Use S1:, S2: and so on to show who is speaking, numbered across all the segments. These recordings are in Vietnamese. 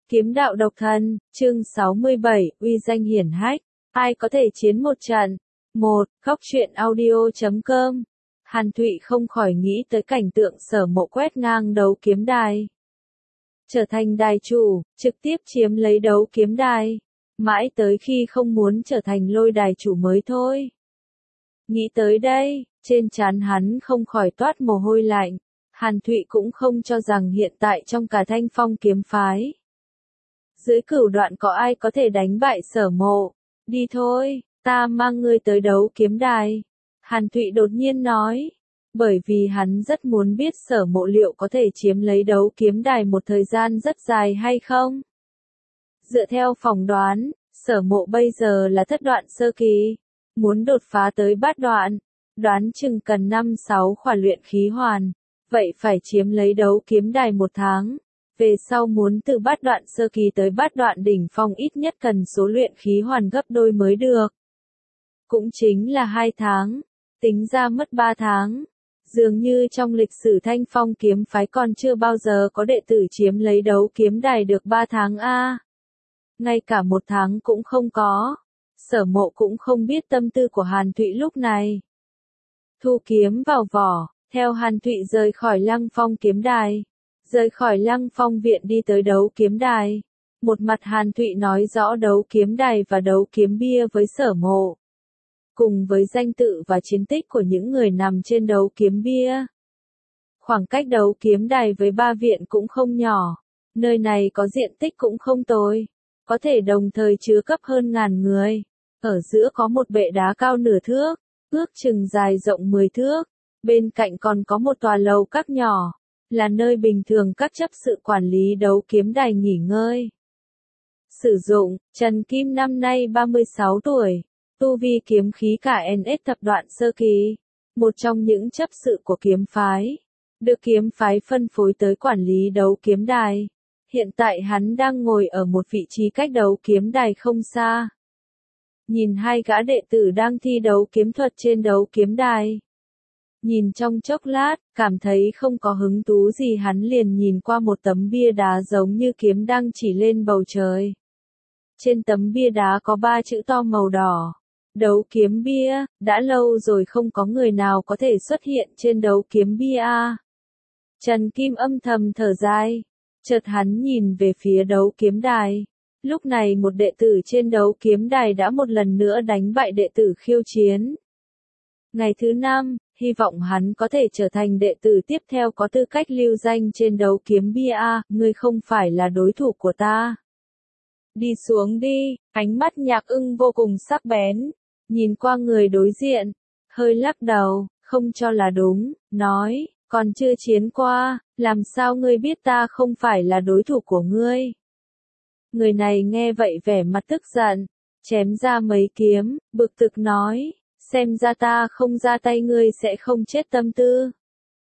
S1: Kiếm đạo độc thân, chương 67, uy danh hiển hách. Ai có thể chiến một trận? 1. Góc truyện audio.com. Hàn Thụy không khỏi nghĩ tới cảnh tượng Sở Mộ quét ngang đấu kiếm đài. Trở thành đài chủ, trực tiếp chiếm lấy đấu kiếm đài. Mãi tới khi không muốn trở thành lôi đài chủ mới thôi. Nghĩ tới đây, trên trán hắn không khỏi toát mồ hôi lạnh. Hàn Thụy cũng không cho rằng hiện tại trong cả Thanh Phong kiếm phái, dưới cửu đoạn có ai có thể đánh bại Sở Mộ. Đi thôi, ta mang ngươi tới đấu kiếm đài. Hàn Thụy đột nhiên nói. Bởi vì hắn rất muốn biết Sở Mộ liệu có thể chiếm lấy đấu kiếm đài một thời gian rất dài hay không. Dựa theo phỏng đoán, Sở Mộ bây giờ là thất đoạn sơ kỳ. Muốn đột phá tới bát đoạn, đoán chừng cần 5-6 khỏa luyện khí hoàn. Vậy phải chiếm lấy đấu kiếm đài 1 tháng. Về sau muốn từ bát đoạn sơ kỳ tới bát đoạn đỉnh phong ít nhất cần số luyện khí hoàn gấp đôi mới được. Cũng chính là 2 tháng. Tính ra mất 3 tháng. Dường như trong lịch sử Thanh Phong kiếm phái còn chưa bao giờ có đệ tử chiếm lấy đấu kiếm đài được 3 tháng a. Ngay cả 1 tháng cũng không có. Sở Mộ cũng không biết tâm tư của Hàn Thụy lúc này. Thu kiếm vào vỏ, theo Hàn Thụy rời khỏi Lăng Phong kiếm đài. Rời khỏi Lăng Phong viện đi tới đấu kiếm đài. Một mặt Hàn Thụy nói rõ đấu kiếm đài và đấu kiếm bia với Sở Mộ. Cùng với danh tự và chiến tích của những người nằm trên đấu kiếm bia. Khoảng cách đấu kiếm đài với 3 viện cũng không nhỏ. Nơi này có diện tích cũng không tồi. Có thể đồng thời chứa cấp hơn 1000 người. Ở giữa có một bệ đá cao nửa thước, ước chừng dài rộng 10 thước. Bên cạnh còn có một tòa lầu các nhỏ. Là nơi bình thường các chấp sự quản lý đấu kiếm đài nghỉ ngơi. Sử dụng, Trần Kim năm nay 36 tuổi, tu vi kiếm khí cả NS thập đoạn sơ kỳ, một trong những chấp sự của kiếm phái, được kiếm phái phân phối tới quản lý đấu kiếm đài. Hiện tại hắn đang ngồi ở một vị trí cách đấu kiếm đài không xa. Nhìn 2 gã đệ tử đang thi đấu kiếm thuật trên đấu kiếm đài. Nhìn trong chốc lát, cảm thấy không có hứng thú gì hắn liền nhìn qua một tấm bia đá giống như kiếm đang chỉ lên bầu trời. Trên tấm bia đá có 3 chữ to màu đỏ. Đấu kiếm bia, đã lâu rồi không có người nào có thể xuất hiện trên đấu kiếm bia. Trần Kim âm thầm thở dài. Chợt hắn nhìn về phía đấu kiếm đài. Lúc này một đệ tử trên đấu kiếm đài đã một lần nữa đánh bại đệ tử khiêu chiến. Ngày thứ 5, hy vọng hắn có thể trở thành đệ tử tiếp theo có tư cách lưu danh trên đấu kiếm bia. Ngươi không phải là đối thủ của ta. Đi xuống đi, ánh mắt Nhạc Ưng vô cùng sắc bén. Nhìn qua người đối diện, hơi lắc đầu, không cho là đúng, nói, còn chưa chiến qua, làm sao ngươi biết ta không phải là đối thủ của ngươi. Người này nghe vậy vẻ mặt tức giận, chém ra mấy kiếm, bực tức nói. Xem ra ta không ra tay ngươi sẽ không chết tâm tư.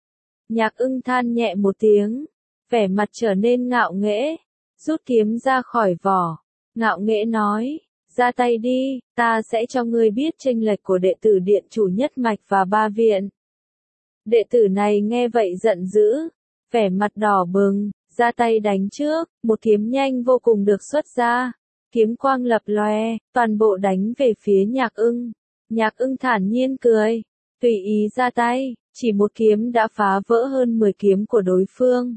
S1: Nhạc Ưng than nhẹ một tiếng, vẻ mặt trở nên ngạo nghễ, rút kiếm ra khỏi vỏ, ngạo nghễ nói, ra tay đi, ta sẽ cho ngươi biết chênh lệch của đệ tử điện chủ nhất mạch và 3 viện. Đệ tử này nghe vậy giận dữ, vẻ mặt đỏ bừng, ra tay đánh trước, một kiếm nhanh vô cùng được xuất ra, kiếm quang lập lòe, toàn bộ đánh về phía Nhạc Ưng. Nhạc Ưng thản nhiên cười, tùy ý ra tay, chỉ một kiếm đã phá vỡ hơn 10 kiếm của đối phương.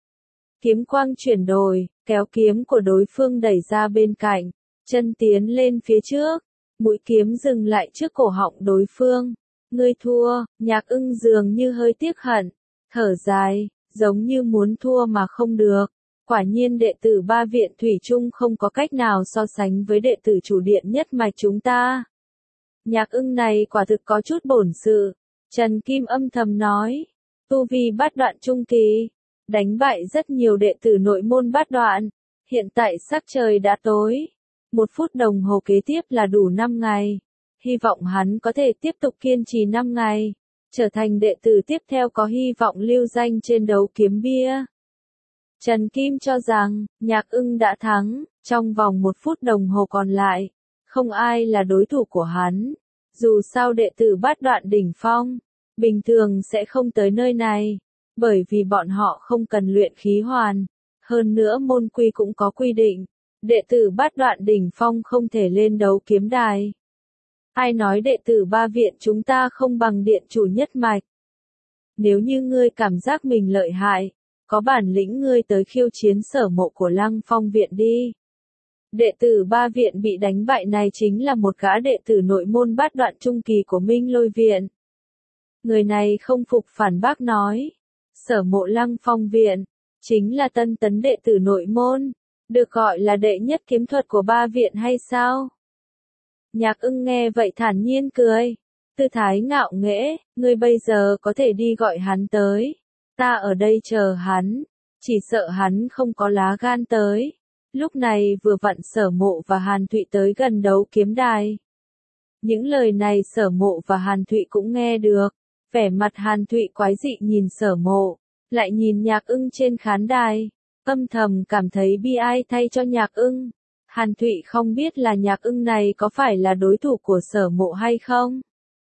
S1: Kiếm quang chuyển đổi, kéo kiếm của đối phương đẩy ra bên cạnh, chân tiến lên phía trước, mũi kiếm dừng lại trước cổ họng đối phương. Ngươi thua, Nhạc Ưng dường như hơi tiếc hận, thở dài, giống như muốn thua mà không được. Quả nhiên đệ tử 3 viện thủy chung không có cách nào so sánh với đệ tử chủ điện nhất mạch chúng ta. Nhạc Ưng này quả thực có chút bổn sự. Trần Kim âm thầm nói. Tu vi bát đoạn trung kỳ. Đánh bại rất nhiều đệ tử nội môn bát đoạn. Hiện tại sắc trời đã tối. 1 phút đồng hồ kế tiếp là đủ 5 ngày. Hy vọng hắn có thể tiếp tục kiên trì 5 ngày. Trở thành đệ tử tiếp theo có hy vọng lưu danh trên đấu kiếm bia. Trần Kim cho rằng, Nhạc Ưng đã thắng. Trong vòng 1 phút đồng hồ còn lại. Không ai là đối thủ của hắn. Dù sao đệ tử bát đoạn đỉnh phong, bình thường sẽ không tới nơi này, bởi vì bọn họ không cần luyện khí hoàn. Hơn nữa môn quy cũng có quy định, đệ tử Bát Đoạn đỉnh phong không thể lên đấu kiếm đài. Ai nói đệ tử Ba viện chúng ta không bằng điện chủ nhất mạch? Nếu như ngươi cảm giác mình lợi hại, có bản lĩnh ngươi tới khiêu chiến Sở Mộ của Lăng Phong viện đi. Đệ tử Ba viện bị đánh bại này chính là một gã đệ tử nội môn Bát Đoạn trung kỳ của Minh Lôi viện. Người này không phục phản bác nói, Sở Mộ Lăng Phong viện chính là tân tấn đệ tử nội môn, được gọi là đệ nhất kiếm thuật của Ba viện hay sao? Nhạc Ưng nghe vậy thản nhiên cười, tư thái ngạo nghễ, ngươi bây giờ có thể đi gọi hắn tới, ta ở đây chờ hắn, chỉ sợ hắn không có lá gan tới. Lúc này vừa vặn Sở Mộ và Hàn Thụy tới gần đấu kiếm đài. Những lời này Sở Mộ và Hàn Thụy cũng nghe được, vẻ mặt Hàn Thụy quái dị nhìn Sở Mộ, lại nhìn Nhạc Ưng trên khán đài, âm thầm cảm thấy bi ai thay cho Nhạc Ưng. Hàn Thụy không biết là Nhạc Ưng này có phải là đối thủ của Sở Mộ hay không.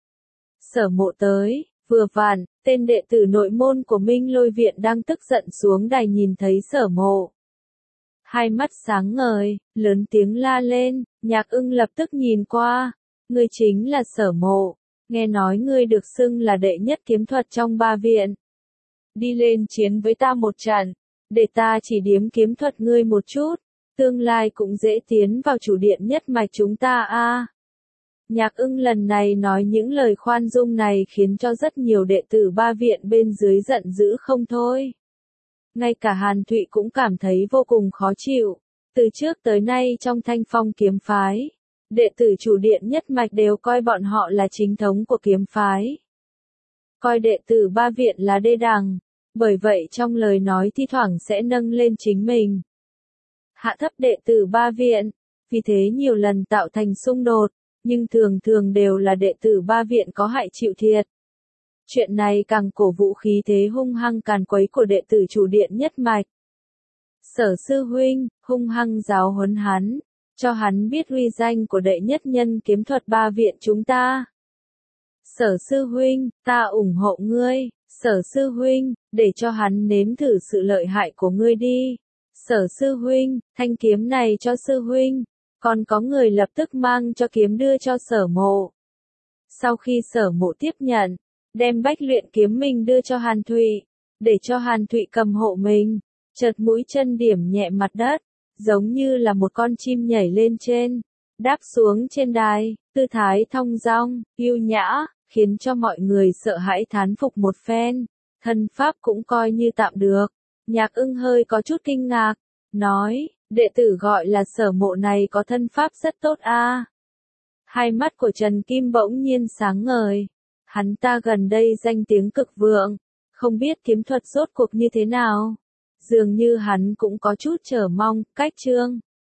S1: Sở Mộ tới, vừa vặn, tên đệ tử nội môn của Minh Lôi viện đang tức giận xuống đài nhìn thấy Sở Mộ. Hai mắt sáng ngời, lớn tiếng la lên, Nhạc Ưng lập tức nhìn qua, ngươi chính là Sở Mộ, nghe nói ngươi được xưng là đệ nhất kiếm thuật trong Ba viện. Đi lên chiến với ta một trận, để ta chỉ điểm kiếm thuật ngươi một chút, tương lai cũng dễ tiến vào chủ điện nhất mạch chúng ta a. Nhạc Ưng lần này nói những lời khoan dung này khiến cho rất nhiều đệ tử Ba viện bên dưới giận dữ không thôi. Ngay cả Hàn Thụy cũng cảm thấy vô cùng khó chịu. Từ trước tới nay trong Thanh Phong kiếm phái, đệ tử chủ điện nhất mạch đều coi bọn họ là chính thống của kiếm phái. Coi đệ tử Ba viện là đê đằng, bởi vậy trong lời nói thi thoảng sẽ nâng lên chính mình. Hạ thấp đệ tử Ba viện, vì thế nhiều lần tạo thành xung đột, nhưng thường thường đều là đệ tử Ba viện có hại chịu thiệt. Chuyện này càng cổ vũ khí thế hung hăng càn quấy của đệ tử chủ điện nhất mạch. Sở sư huynh, hung hăng giáo huấn hắn, cho hắn biết uy danh của đệ nhất nhân kiếm thuật Ba viện chúng ta. Sở sư huynh, ta ủng hộ ngươi, Sở sư huynh, để cho hắn nếm thử sự lợi hại của ngươi đi. Sở sư huynh, thanh kiếm này cho sư huynh. Còn có người lập tức mang cho kiếm đưa cho Sở Mộ. Sau khi Sở Mộ tiếp nhận, đem bách luyện kiếm mình đưa cho Hàn Thụy, để cho Hàn Thụy cầm hộ mình, chợt mũi chân điểm nhẹ mặt đất, giống như là một con chim nhảy lên trên, đáp xuống trên đài, tư thái thong dong, yêu nhã, khiến cho mọi người sợ hãi thán phục một phen, thân pháp cũng coi như tạm được. Nhạc Ưng hơi có chút kinh ngạc, nói, đệ tử gọi là Sở Mộ này có thân pháp rất tốt a. Hai mắt của Trần Kim bỗng nhiên sáng ngời. Hắn ta gần đây danh tiếng cực vượng, không biết kiếm thuật rốt cuộc như thế nào. Dường như hắn cũng có chút chờ mong, cách chương.